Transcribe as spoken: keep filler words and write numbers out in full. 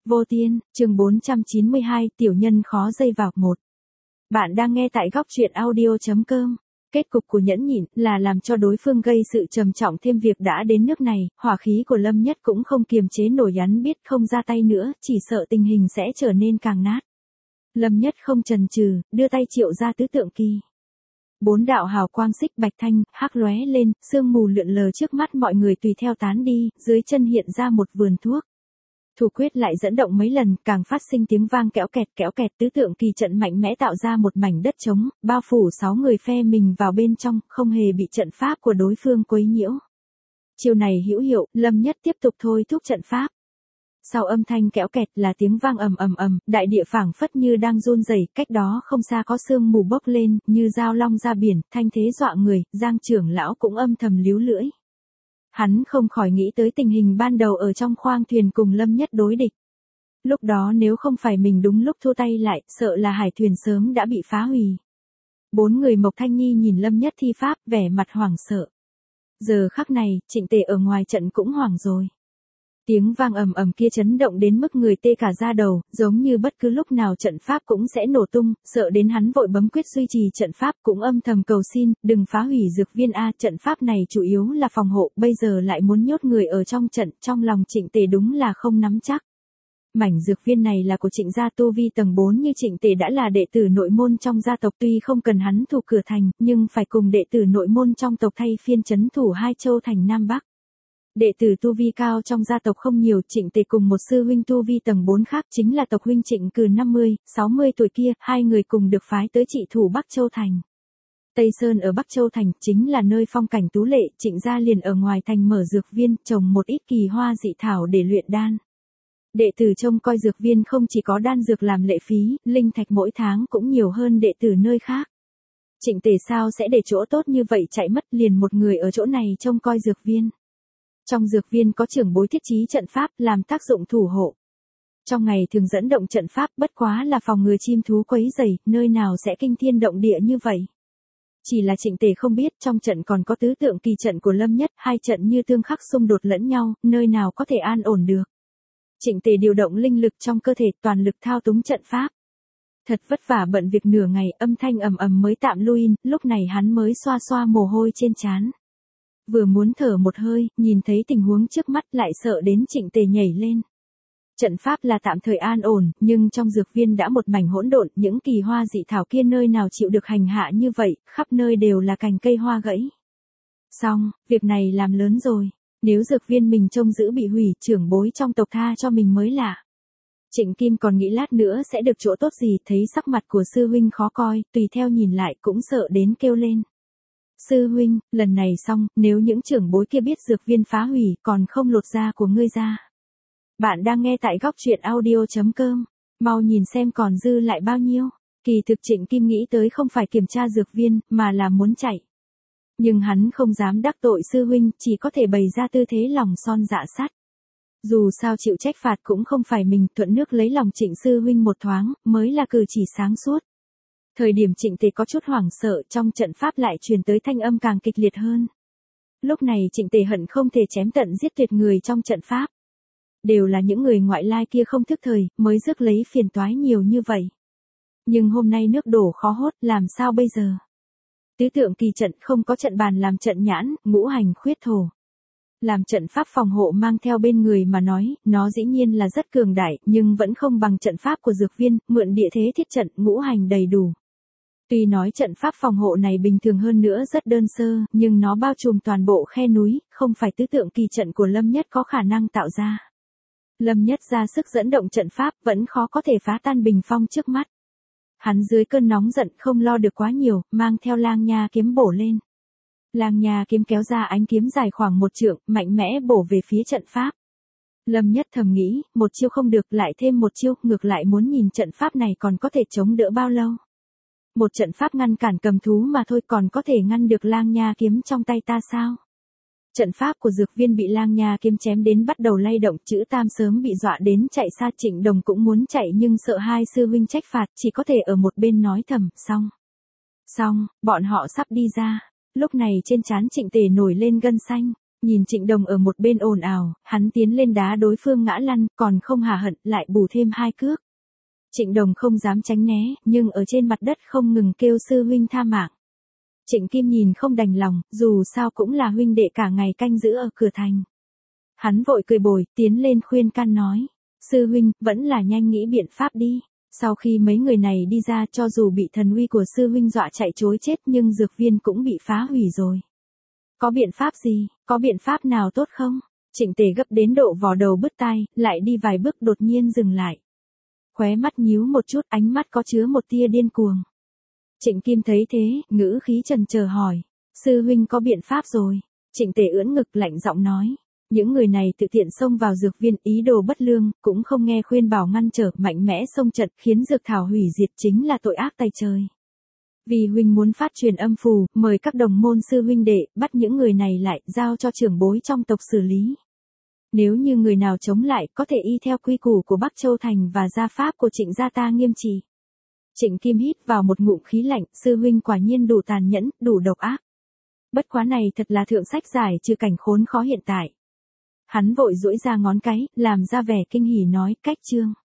Vô Tiên, chương bốn trăm chín mươi hai, tiểu nhân khó dây vào một. Bạn đang nghe tại góc truyện audio chấm com. Kết cục của nhẫn nhịn là làm cho đối phương gây sự trầm trọng thêm việc đã đến nước này, hỏa khí của Lâm Nhất cũng không kiềm chế nổi, hắn biết không ra tay nữa, chỉ sợ tình hình sẽ trở nên càng nát. Lâm Nhất không chần chừ, đưa tay triệu ra tứ tượng kỳ. Bốn đạo hào quang xích bạch thanh, hắc lóe lên, sương mù lượn lờ trước mắt mọi người tùy theo tán đi, dưới chân hiện ra một vườn thuốc. Thủ quyết lại dẫn động mấy lần, càng phát sinh tiếng vang kéo kẹt kéo kẹt, tứ tượng kỳ trận mạnh mẽ tạo ra một mảnh đất trống, bao phủ sáu người phe mình vào bên trong, không hề bị trận pháp của đối phương quấy nhiễu. Chiều này hữu hiệu, Lâm Nhất tiếp tục thôi thúc trận pháp. Sau âm thanh kéo kẹt là tiếng vang ầm ầm ầm, đại địa phảng phất như đang run rẩy, cách đó không xa có sương mù bốc lên, như dao long ra biển, thanh thế dọa người, Giang trưởng lão cũng âm thầm líu lưỡi. Hắn không khỏi nghĩ tới tình hình ban đầu ở trong khoang thuyền cùng Lâm Nhất đối địch. Lúc đó nếu không phải mình đúng lúc thu tay lại, sợ là hải thuyền sớm đã bị phá hủy. Bốn người Mộc Thanh Nhi nhìn Lâm Nhất thi pháp, vẻ mặt hoảng sợ. Giờ khắc này, Trịnh Tề ở ngoài trận cũng hoảng rồi. Tiếng vang ầm ầm kia chấn động đến mức người tê cả da đầu, giống như bất cứ lúc nào trận pháp cũng sẽ nổ tung, sợ đến hắn vội bấm quyết duy trì trận pháp, cũng âm thầm cầu xin, đừng phá hủy dược viên a, trận pháp này chủ yếu là phòng hộ, bây giờ lại muốn nhốt người ở trong trận, trong lòng Trịnh Tề đúng là không nắm chắc. Mảnh dược viên này là của Trịnh gia, tu vi tầng bốn như Trịnh Tề đã là đệ tử nội môn trong gia tộc, tuy không cần hắn thủ cửa thành, nhưng phải cùng đệ tử nội môn trong tộc thay phiên trấn thủ hai châu thành Nam Bắc. Đệ tử tu vi cao trong gia tộc không nhiều, Trịnh Tề cùng một sư huynh tu vi tầng bốn khác chính là tộc huynh Trịnh Cừ năm mươi, sáu mươi tuổi kia, hai người cùng được phái tới trị thủ Bắc Châu Thành. Tây Sơn ở Bắc Châu Thành chính là nơi phong cảnh tú lệ, Trịnh gia liền ở ngoài thành mở dược viên, trồng một ít kỳ hoa dị thảo để luyện đan. Đệ tử trông coi dược viên không chỉ có đan dược làm lệ phí, linh thạch mỗi tháng cũng nhiều hơn đệ tử nơi khác. Trịnh Tề sao sẽ để chỗ tốt như vậy chạy mất, liền một người ở chỗ này trông coi dược viên. Trong dược viên có trưởng bối thiết trí trận pháp làm tác dụng thủ hộ. Trong ngày thường dẫn động trận pháp, bất quá là phòng ngừa chim thú quấy rầy, nơi nào sẽ kinh thiên động địa như vậy. Chỉ là Trịnh Tề không biết trong trận còn có tứ tượng kỳ trận của Lâm Nhất, hai trận như tương khắc xung đột lẫn nhau, nơi nào có thể an ổn được. Trịnh Tề điều động linh lực trong cơ thể, toàn lực thao túng trận pháp. Thật vất vả bận việc nửa ngày, âm thanh ầm ầm mới tạm lui, lúc này hắn mới xoa xoa mồ hôi trên trán. Vừa muốn thở một hơi, nhìn thấy tình huống trước mắt lại sợ đến Trịnh Tề nhảy lên. Trận pháp là tạm thời an ổn, nhưng trong dược viên đã một mảnh hỗn độn, những kỳ hoa dị thảo kia nơi nào chịu được hành hạ như vậy, khắp nơi đều là cành cây hoa gãy. Xong, việc này làm lớn rồi, nếu dược viên mình trông giữ bị hủy, trưởng bối trong tộc tha cho mình mới lạ. Trịnh Kim còn nghĩ lát nữa sẽ được chỗ tốt gì, thấy sắc mặt của sư huynh khó coi, tùy theo nhìn lại cũng sợ đến kêu lên. Sư huynh, lần này xong, nếu những trưởng bối kia biết dược viên phá hủy, còn không lột da của ngươi ra. Bạn đang nghe tại góc truyện audio chấm com, mau nhìn xem còn dư lại bao nhiêu. Kỳ thực Trịnh Kim nghĩ tới không phải kiểm tra dược viên, mà là muốn chạy. Nhưng hắn không dám đắc tội sư huynh, chỉ có thể bày ra tư thế lòng son dạ sắt. Dù sao chịu trách phạt cũng không phải mình, thuận nước lấy lòng Trịnh sư huynh một thoáng, mới là cử chỉ sáng suốt. Thời điểm Trịnh Tề có chút hoảng sợ, trong trận pháp lại truyền tới thanh âm càng kịch liệt hơn. Lúc này Trịnh Tề hận không thể chém tận giết tuyệt người trong trận pháp. Đều là những người ngoại lai kia không thức thời, mới rước lấy phiền toái nhiều như vậy. Nhưng hôm nay nước đổ khó hốt, làm sao bây giờ? Tứ tượng kỳ trận không có trận bàn làm trận nhãn, ngũ hành khuyết thổ. Làm trận pháp phòng hộ mang theo bên người mà nói, nó dĩ nhiên là rất cường đại, nhưng vẫn không bằng trận pháp của dược viên, mượn địa thế thiết trận, ngũ hành đầy đủ. Tuy nói trận pháp phòng hộ này bình thường hơn nữa rất đơn sơ, nhưng nó bao trùm toàn bộ khe núi, không phải tứ tượng kỳ trận của Lâm Nhất có khả năng tạo ra. Lâm Nhất ra sức dẫn động trận pháp vẫn khó có thể phá tan bình phong trước mắt. Hắn dưới cơn nóng giận không lo được quá nhiều, mang theo lang nha kiếm bổ lên. Lang nha kiếm kéo ra ánh kiếm dài khoảng một trượng, mạnh mẽ bổ về phía trận pháp. Lâm Nhất thầm nghĩ, một chiêu không được, lại thêm một chiêu, ngược lại muốn nhìn trận pháp này còn có thể chống đỡ bao lâu. Một trận pháp ngăn cản cầm thú mà thôi, còn có thể ngăn được lang nha kiếm trong tay ta sao? Trận pháp của dược viên bị lang nha kiếm chém đến bắt đầu lay động, chữ Tam sớm bị dọa đến chạy xa. Trịnh Đồng cũng muốn chạy nhưng sợ hai sư huynh trách phạt, chỉ có thể ở một bên nói thầm, xong. Xong, bọn họ sắp đi ra. Lúc này trên trán Trịnh Tề nổi lên gân xanh. Nhìn Trịnh Đồng ở một bên ồn ào, hắn tiến lên đá đối phương ngã lăn, còn không hả hận, lại bù thêm hai cước. Trịnh Đồng không dám tránh né, nhưng ở trên mặt đất không ngừng kêu sư huynh tha mạng. Trịnh Kim nhìn không đành lòng, dù sao cũng là huynh đệ cả ngày canh giữ ở cửa thành. Hắn vội cười bồi, tiến lên khuyên can nói. Sư huynh, vẫn là nhanh nghĩ biện pháp đi. Sau khi mấy người này đi ra, cho dù bị thần uy của sư huynh dọa chạy trối chết, nhưng dược viên cũng bị phá hủy rồi. Có biện pháp gì, có biện pháp nào tốt không? Trịnh Tề gấp đến độ vò đầu bứt tai, lại đi vài bước đột nhiên dừng lại. Khóe mắt nhíu một chút, ánh mắt có chứa một tia điên cuồng. Trịnh Kim thấy thế, ngữ khí chần chờ hỏi. Sư huynh có biện pháp rồi. Trịnh Tề ưỡn ngực lạnh giọng nói. Những người này tự tiện xông vào dược viên, ý đồ bất lương, cũng không nghe khuyên bảo ngăn trở, mạnh mẽ xông trận, khiến dược thảo hủy diệt, chính là tội ác tày trời. Vì huynh muốn phát truyền âm phù, mời các đồng môn sư huynh đệ, bắt những người này lại, giao cho trưởng bối trong tộc xử lý. Nếu như người nào chống lại, có thể y theo quy củ của Bắc Châu Thành và gia pháp của Trịnh gia ta nghiêm trị. Trịnh Kim hít vào một ngụm khí lạnh, sư huynh quả nhiên đủ tàn nhẫn, đủ độc ác. Bất quá này thật là thượng sách giải trừ cảnh khốn khó hiện tại. Hắn vội duỗi ra ngón cái, làm ra vẻ kinh hỉ nói, cách chương.